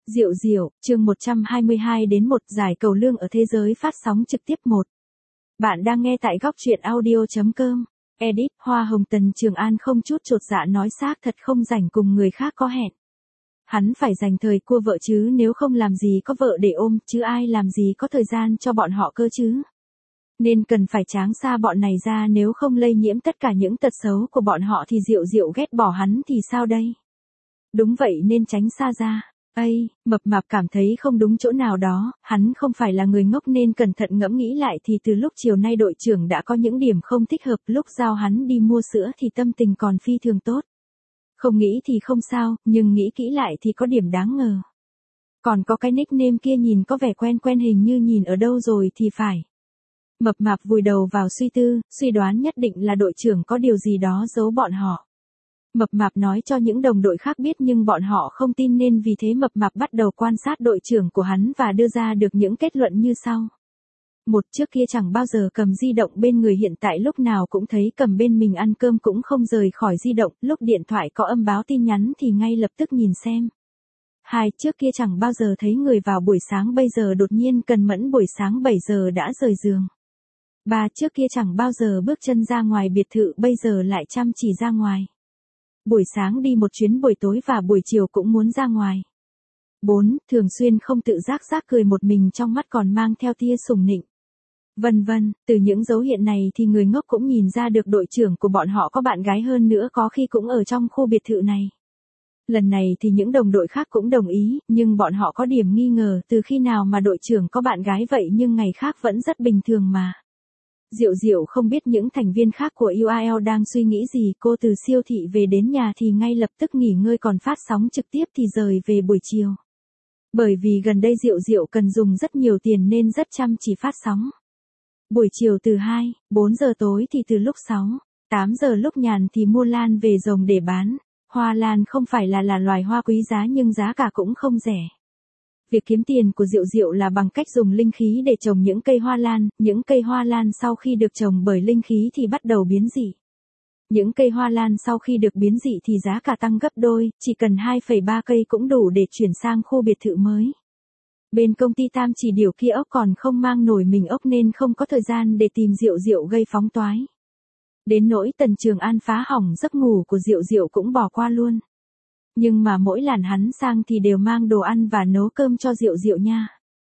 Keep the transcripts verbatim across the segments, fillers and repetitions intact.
Diệu Diệu, chương một trăm hai mươi hai đến một giải cầu lương ở thế giới phát sóng trực tiếp một. Bạn đang nghe tại góc truyện audio chấm com. Edit, Hoa Hồng Tần Trường An không chút chột dạ nói xác thật không rảnh cùng người khác có hẹn. Hắn phải dành thời cua vợ chứ, nếu không làm gì có vợ để ôm, chứ ai làm gì có thời gian cho bọn họ cơ chứ. Nên cần phải tráng xa bọn này ra, nếu không lây nhiễm tất cả những tật xấu của bọn họ thì Diệu Diệu ghét bỏ hắn thì sao đây? Đúng vậy, nên tránh xa ra. Ây, Mập Mạp cảm thấy không đúng chỗ nào đó, hắn không phải là người ngốc nên cẩn thận ngẫm nghĩ lại thì từ lúc chiều nay đội trưởng đã có những điểm không thích hợp, lúc giao hắn đi mua sữa thì tâm tình còn phi thường tốt. Không nghĩ thì không sao, nhưng nghĩ kỹ lại thì có điểm đáng ngờ. Còn có cái nickname kia nhìn có vẻ quen quen, hình như nhìn ở đâu rồi thì phải. Mập Mạp vùi đầu vào suy tư, suy đoán nhất định là đội trưởng có điều gì đó giấu bọn họ. Mập Mạp nói cho những đồng đội khác biết nhưng bọn họ không tin, nên vì thế Mập Mạp bắt đầu quan sát đội trưởng của hắn và đưa ra được những kết luận như sau. Một, trước kia chẳng bao giờ cầm di động bên người, hiện tại lúc nào cũng thấy cầm bên mình, ăn cơm cũng không rời khỏi di động, lúc điện thoại có âm báo tin nhắn thì ngay lập tức nhìn xem. Hai, trước kia chẳng bao giờ thấy người vào buổi sáng, bây giờ đột nhiên cần mẫn buổi sáng bảy giờ đã rời giường. Ba, trước kia chẳng bao giờ bước chân ra ngoài biệt thự, bây giờ lại chăm chỉ ra ngoài. Buổi sáng đi một chuyến, buổi tối và buổi chiều cũng muốn ra ngoài. Bốn, thường xuyên không tự giác giác cười một mình, trong mắt còn mang theo tia sủng nịnh. Vân vân, từ những dấu hiện này thì người ngốc cũng nhìn ra được đội trưởng của bọn họ có bạn gái, hơn nữa có khi cũng ở trong khu biệt thự này. Lần này thì những đồng đội khác cũng đồng ý, nhưng bọn họ có điểm nghi ngờ, từ khi nào mà đội trưởng có bạn gái vậy nhưng ngày khác vẫn rất bình thường mà. Diệu Diệu không biết những thành viên khác của u a lờ đang suy nghĩ gì, cô từ siêu thị về đến nhà thì ngay lập tức nghỉ ngơi, còn phát sóng trực tiếp thì rời về buổi chiều. Bởi vì gần đây Diệu Diệu cần dùng rất nhiều tiền nên rất chăm chỉ phát sóng. Buổi chiều từ hai, bốn giờ tối thì từ lúc sáu, tám giờ lúc nhàn thì mua lan về rồng để bán. Hoa lan không phải là là loài hoa quý giá nhưng giá cả cũng không rẻ. Việc kiếm tiền của Diệu Diệu là bằng cách dùng linh khí để trồng những cây hoa lan, những cây hoa lan sau khi được trồng bởi linh khí thì bắt đầu biến dị. Những cây hoa lan sau khi được biến dị thì giá cả tăng gấp đôi, chỉ cần hai phẩy ba cây cũng đủ để chuyển sang khu biệt thự mới. Bên công ty Tam Chỉ điều kia ốc còn không mang nổi mình ốc nên không có thời gian để tìm Diệu Diệu gây phóng toái. Đến nỗi Tần Trường An phá hỏng giấc ngủ của Diệu Diệu cũng bỏ qua luôn. Nhưng mà mỗi lần hắn sang thì đều mang đồ ăn và nấu cơm cho Diệu Diệu nha.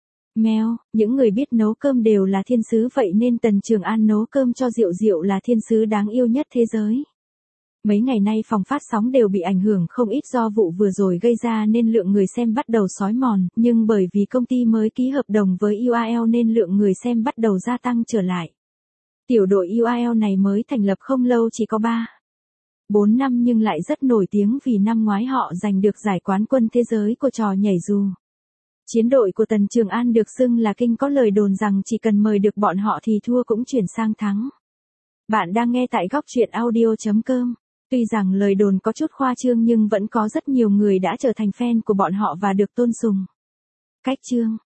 Mèo, những người biết nấu cơm đều là thiên sứ, vậy nên Tần Trường An nấu cơm cho Diệu Diệu là thiên sứ đáng yêu nhất thế giới. Mấy ngày nay phòng phát sóng đều bị ảnh hưởng không ít do vụ vừa rồi gây ra nên lượng người xem bắt đầu xói mòn, nhưng bởi vì công ty mới ký hợp đồng với u a lờ nên lượng người xem bắt đầu gia tăng trở lại. Tiểu đội u a lờ này mới thành lập không lâu, chỉ có ba, bốn năm nhưng lại rất nổi tiếng vì năm ngoái họ giành được giải quán quân thế giới của trò nhảy dù. Chiến đội của Tần Trường An được xưng là kinh, có lời đồn rằng chỉ cần mời được bọn họ thì thua cũng chuyển sang thắng. Bạn đang nghe tại góc truyện audio chấm com. Tuy rằng lời đồn có chút khoa trương nhưng vẫn có rất nhiều người đã trở thành fan của bọn họ và được tôn sùng. Cách chương